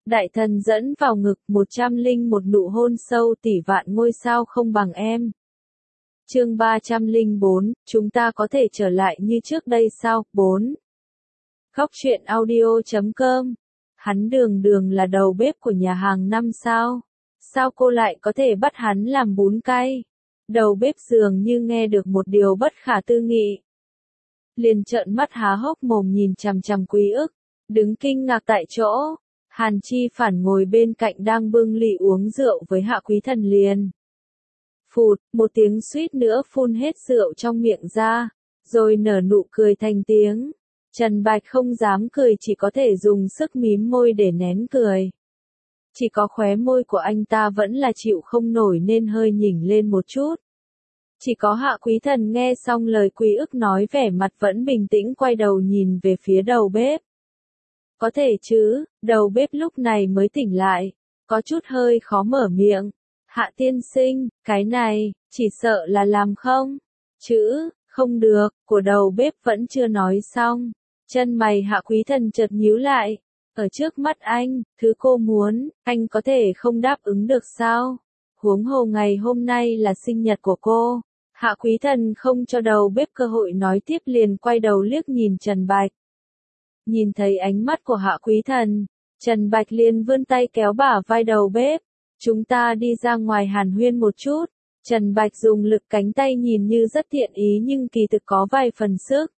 Đại thần dẫn vào ngực 101 nụ hôn sâu tỷ vạn ngôi sao không bằng em. Chương 304, chúng ta có thể trở lại như trước đây sao? 4. Góc truyện audio.com. Hắn đường đường là đầu bếp của nhà hàng 5 sao. Sao cô lại có thể bắt hắn làm bún cay? Đầu bếp dường như nghe được một điều bất khả tư nghị. Liền trợn mắt há hốc mồm nhìn chằm chằm Quý Ức, đứng kinh ngạc tại chỗ. Hàn Chi Phản ngồi bên cạnh đang bưng ly uống rượu với Hạ Quý Thần liền. Phụt, một tiếng suýt nữa phun hết rượu trong miệng ra, rồi nở nụ cười thành tiếng. Trần Bạch không dám cười, chỉ có thể dùng sức mím môi để nén cười. Chỉ có khóe môi của anh ta vẫn là chịu không nổi nên hơi nhỉnh lên một chút. Chỉ có Hạ Quý Thần nghe xong lời Quý Ức nói vẻ mặt vẫn bình tĩnh, quay đầu nhìn về phía đầu bếp. Có thể chứ, đầu bếp lúc này mới tỉnh lại, có chút hơi khó mở miệng. Hạ tiên sinh, cái này, chỉ sợ là làm không? Chữ, không được, của đầu bếp vẫn chưa nói xong. Chân mày Hạ Quý Thần chợt nhíu lại. Ở trước mắt anh, thứ cô muốn, anh có thể không đáp ứng được sao? Huống hồ ngày hôm nay là sinh nhật của cô. Hạ Quý Thần không cho đầu bếp cơ hội nói tiếp, liền quay đầu liếc nhìn Trần Bạch. Nhìn thấy ánh mắt của Hạ Quý Thần, Trần Bạch liền vươn tay kéo bả vai đầu bếp. Chúng ta đi ra ngoài hàn huyên một chút. Trần Bạch dùng lực cánh tay nhìn như rất thiện ý nhưng kỳ thực có vài phần sức.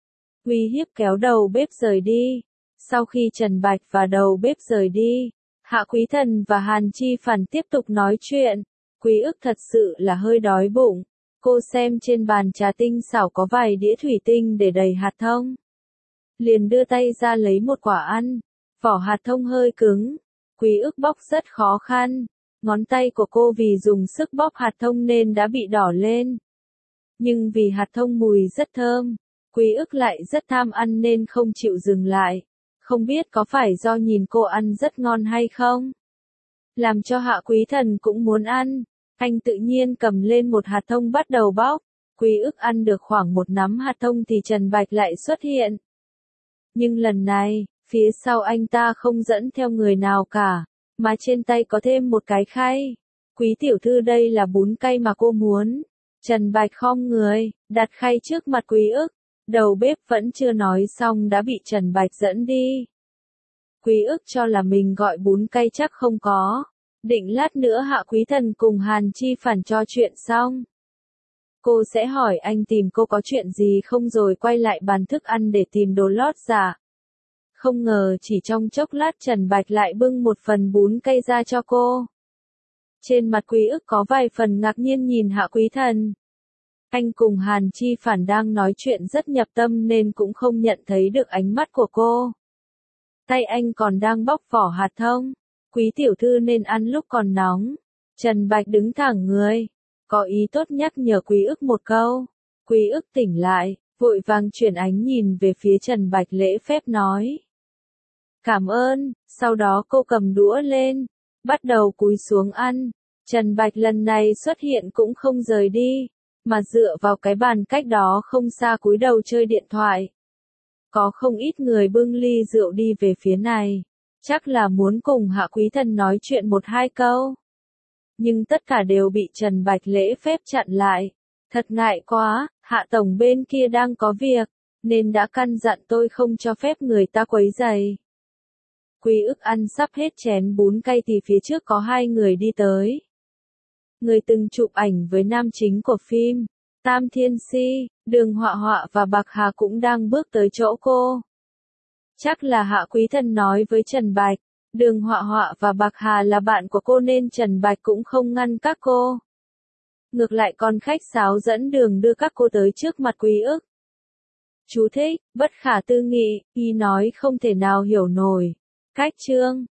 Uy hiếp kéo đầu bếp rời đi. Sau khi Trần Bạch và đầu bếp rời đi, Hạ Quý Thần và Hàn Chi Phản tiếp tục nói chuyện. Quý Ức thật sự là hơi đói bụng. Cô xem trên bàn trà tinh xảo có vài đĩa thủy tinh để đầy hạt thông. Liền đưa tay ra lấy một quả ăn. Vỏ hạt thông hơi cứng. Quý Ức bóc rất khó khăn. Ngón tay của cô vì dùng sức bóc hạt thông nên đã bị đỏ lên. Nhưng vì hạt thông mùi rất thơm, Quý Ức lại rất tham ăn nên không chịu dừng lại. Không biết có phải do nhìn cô ăn rất ngon hay không? Làm cho Hạ Quý Thần cũng muốn ăn. Anh tự nhiên cầm lên một hạt thông bắt đầu bóc. Quý Ức ăn được khoảng một nắm hạt thông thì Trần Bạch lại xuất hiện. Nhưng lần này, phía sau anh ta không dẫn theo người nào cả, mà trên tay có thêm một cái khay. Quý tiểu thư, đây là bún cay mà cô muốn. Trần Bạch khom người, đặt khay trước mặt Quý Ức. Đầu bếp vẫn chưa nói xong đã bị Trần Bạch dẫn đi. Quý Ức cho là mình gọi bún cay chắc không có. Định lát nữa Hạ Quý Thần cùng Hàn Chi Phản cho chuyện xong, cô sẽ hỏi anh tìm cô có chuyện gì không rồi quay lại bàn thức ăn để tìm đồ lót dạ. Không ngờ chỉ trong chốc lát Trần Bạch lại bưng một phần bún cay ra cho cô. Trên mặt Quý Ức có vài phần ngạc nhiên nhìn Hạ Quý Thần. Anh cùng Hàn Chi Phản đang nói chuyện rất nhập tâm nên cũng không nhận thấy được ánh mắt của cô. Tay anh còn đang bóc vỏ hạt thông. Quý tiểu thư nên ăn lúc còn nóng. Trần Bạch đứng thẳng người, có ý tốt nhắc nhở Quý Ức một câu. Quý Ức tỉnh lại, vội vàng chuyển ánh nhìn về phía Trần Bạch lễ phép nói. Cảm ơn, sau đó cô cầm đũa lên, bắt đầu cúi xuống ăn. Trần Bạch lần này xuất hiện cũng không rời đi, mà dựa vào cái bàn cách đó không xa cúi đầu chơi điện thoại. Có không ít người bưng ly rượu đi về phía này, chắc là muốn cùng Hạ Quý Thần nói chuyện một hai câu. Nhưng tất cả đều bị Trần Bạch lễ phép chặn lại. Thật ngại quá, Hạ Tổng bên kia đang có việc, nên đã căn dặn tôi không cho phép người ta quấy rầy. Quý Ức ăn sắp hết chén bún cay thì phía trước có hai người đi tới. Người từng chụp ảnh với nam chính của phim Tam Thiên Si, Đường Họa Họa và Bạc Hà cũng đang bước tới chỗ cô. Chắc là Hạ Quý Thần nói với Trần Bạch, Đường Họa Họa và Bạc Hà là bạn của cô nên Trần Bạch cũng không ngăn các cô. Ngược lại còn khách sáo dẫn đường đưa các cô tới trước mặt Quý Ức. Chú thích, bất khả tư nghị, y nói không thể nào hiểu nổi. Cách chương